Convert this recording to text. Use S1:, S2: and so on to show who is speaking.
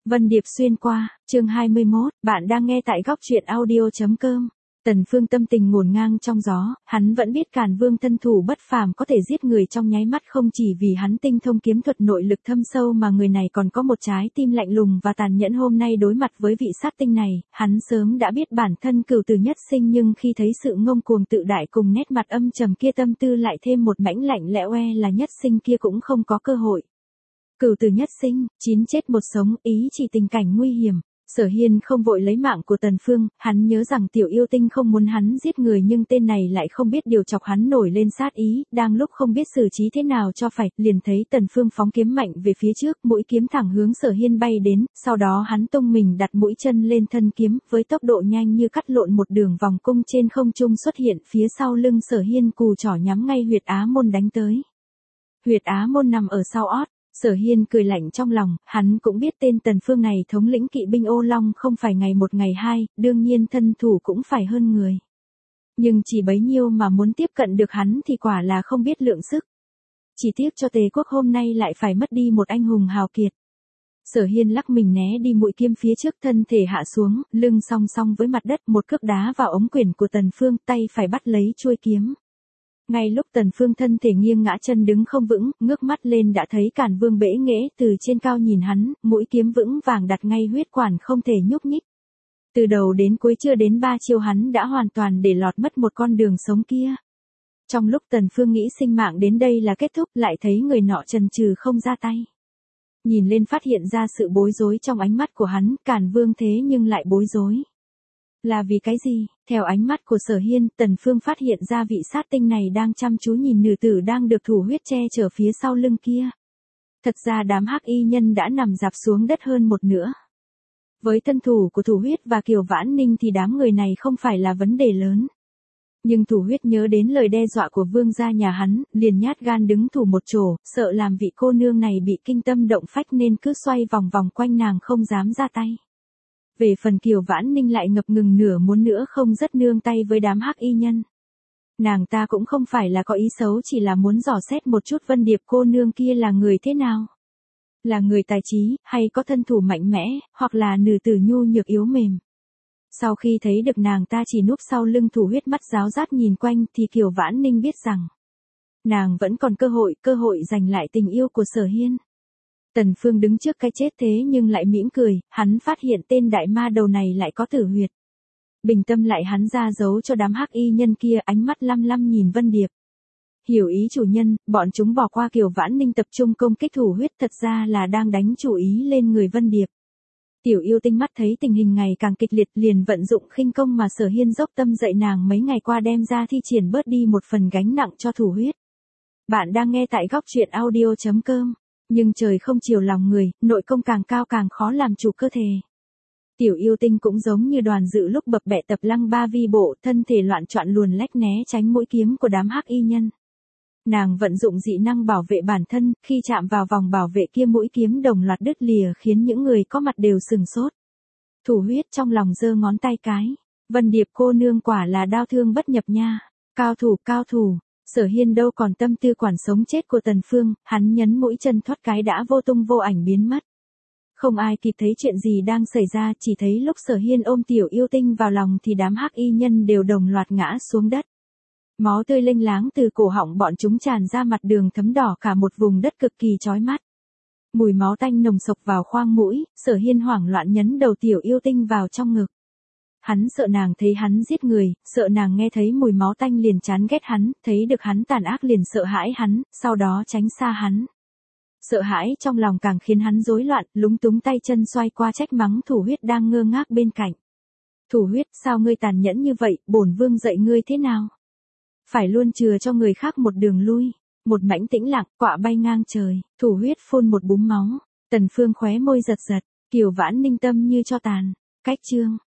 S1: Vân Điệp xuyên qua, chương 21, bạn đang nghe tại góc truyện audio.com. Tần Phương tâm tình ngổn ngang trong gió, hắn vẫn biết Càn Vương thân thủ bất phàm có thể giết người trong nháy mắt, không chỉ vì hắn tinh thông kiếm thuật nội lực thâm sâu mà người này còn có một trái tim lạnh lùng và tàn nhẫn. Hôm nay đối mặt với vị sát tinh này, hắn sớm đã biết bản thân cửu tử nhất sinh, nhưng khi thấy sự ngông cuồng tự đại cùng nét mặt âm trầm kia, tâm tư lại thêm một mảnh lạnh lẽo, là nhất sinh kia cũng không có cơ hội. Cửu tử nhất sinh, 9 chết một sống, ý chỉ tình cảnh nguy hiểm. Sở Hiên không vội lấy mạng của Tần Phương, hắn nhớ rằng tiểu yêu tinh không muốn hắn giết người, nhưng tên này lại không biết điều chọc hắn nổi lên sát ý, đang lúc không biết xử trí thế nào cho phải, liền thấy Tần Phương phóng kiếm mạnh về phía trước, mũi kiếm thẳng hướng Sở Hiên bay đến, sau đó hắn tung mình đặt mũi chân lên thân kiếm, với tốc độ nhanh như cắt lộn một đường vòng cung trên không trung xuất hiện phía sau lưng Sở Hiên, cù trỏ nhắm ngay huyệt á môn đánh tới. Huyệt á môn nằm ở sau ót. Sở Hiên cười lạnh trong lòng, hắn cũng biết tên Tần Phương này thống lĩnh kỵ binh ô long không phải ngày một ngày hai, đương nhiên thân thủ cũng phải hơn người. Nhưng chỉ bấy nhiêu mà muốn tiếp cận được hắn thì quả là không biết lượng sức. Chỉ tiếc cho Tề quốc hôm nay lại phải mất đi một anh hùng hào kiệt. Sở Hiên lắc mình né đi mũi kiếm phía trước, thân thể hạ xuống, lưng song song với mặt đất, một cước đá vào ống quyển của Tần Phương, tay phải bắt lấy chuôi kiếm. Ngay lúc Tần Phương thân thể nghiêng ngã, chân đứng không vững, ngước mắt lên đã thấy Càn Vương bẽ nghễ từ trên cao nhìn hắn, mũi kiếm vững vàng đặt ngay huyết quản, không thể nhúc nhích. Từ đầu đến cuối chưa đến 3 chiêu hắn đã hoàn toàn để lọt mất một con đường sống kia. Trong lúc Tần Phương nghĩ sinh mạng đến đây là kết thúc, lại thấy người nọ chần chừ không ra tay. Nhìn lên phát hiện ra sự bối rối trong ánh mắt của hắn, Càn Vương thế nhưng lại bối rối. Là vì cái gì? Theo ánh mắt của Sở Hiên, Tần Phương phát hiện ra vị sát tinh này đang chăm chú nhìn nữ tử đang được thủ huyết che chở phía sau lưng kia. Thật ra đám hắc y nhân đã nằm rạp xuống đất hơn một nửa. Với thân thủ của thủ huyết và Kiều Vãn Ninh thì đám người này không phải là vấn đề lớn. Nhưng thủ huyết nhớ đến lời đe dọa của vương gia nhà hắn, liền nhát gan đứng thủ một chỗ, sợ làm vị cô nương này bị kinh tâm động phách nên cứ xoay vòng vòng quanh nàng không dám ra tay. Về phần Kiều Vãn Ninh lại ngập ngừng nửa muốn nữa không dứt nương tay với đám hắc y nhân. Nàng ta cũng không phải là có ý xấu, chỉ là muốn dò xét một chút Vân Điệp cô nương kia là người thế nào. Là người tài trí, hay có thân thủ mạnh mẽ, hoặc là nữ tử nhu nhược yếu mềm. Sau khi thấy được nàng ta chỉ núp sau lưng thủ huyết, mắt giáo giác nhìn quanh, thì Kiều Vãn Ninh biết rằng nàng vẫn còn cơ hội giành lại tình yêu của Sở Hiên. Tần Phương đứng trước cái chết thế nhưng lại mỉm cười, hắn phát hiện tên đại ma đầu này lại có tử huyệt. Bình tâm lại hắn ra giấu cho đám hắc y nhân kia, ánh mắt lăm lăm nhìn Vân Điệp. Hiểu ý chủ nhân, bọn chúng bỏ qua Kiều Vãn Ninh tập trung công kích thủ huyết, thật ra là đang đánh chủ ý lên người Vân Điệp. Tiểu yêu tinh mắt thấy tình hình ngày càng kịch liệt, liền vận dụng khinh công mà Sở Hiên dốc tâm dạy nàng mấy ngày qua, đem ra thi triển bớt đi một phần gánh nặng cho thủ huyết. Bạn đang nghe tại góc truyện audio.com. Nhưng trời không chiều lòng người, nội công càng cao càng khó làm chủ cơ thể. Tiểu yêu tinh cũng giống như Đoàn Dự lúc bập bẹ tập lăng ba vi bộ, thân thể loạn choạng luồn lách né tránh mũi kiếm của đám hắc y nhân. Nàng vận dụng dị năng bảo vệ bản thân, khi chạm vào vòng bảo vệ kia mũi kiếm đồng loạt đứt lìa, khiến những người có mặt đều sừng sốt. Thủ huyết trong lòng giơ ngón tay cái. Vân Điệp cô nương quả là đao thương bất nhập nha. Cao thủ. Sở Hiên đâu còn tâm tư quản sống chết của Tần Phương, hắn nhấn mũi chân thoát cái đã vô tung vô ảnh biến mất. Không ai kịp thấy chuyện gì đang xảy ra, chỉ thấy lúc Sở Hiên ôm tiểu yêu tinh vào lòng thì đám hắc y nhân đều đồng loạt ngã xuống đất. Máu tươi lênh láng từ cổ họng bọn chúng tràn ra mặt đường, thấm đỏ cả một vùng đất cực kỳ chói mắt. Mùi máu tanh nồng sộc vào khoang mũi, Sở Hiên hoảng loạn nhấn đầu tiểu yêu tinh vào trong ngực. Hắn sợ nàng thấy hắn giết người, sợ nàng nghe thấy mùi máu tanh liền chán ghét hắn, thấy được hắn tàn ác liền sợ hãi hắn, sau đó tránh xa hắn. Sợ hãi trong lòng càng khiến hắn rối loạn, lúng túng tay chân xoay qua trách mắng thủ huyết đang ngơ ngác bên cạnh. Thủ huyết, sao ngươi tàn nhẫn như vậy, bổn vương dạy ngươi thế nào? Phải luôn chừa cho người khác một đường lui. Một mảnh tĩnh lặng, quạ bay ngang trời, thủ huyết phun một búng máu. Tần Phương khóe môi giật giật, Kiều Vãn Ninh tâm như cho tàn. Cách chương.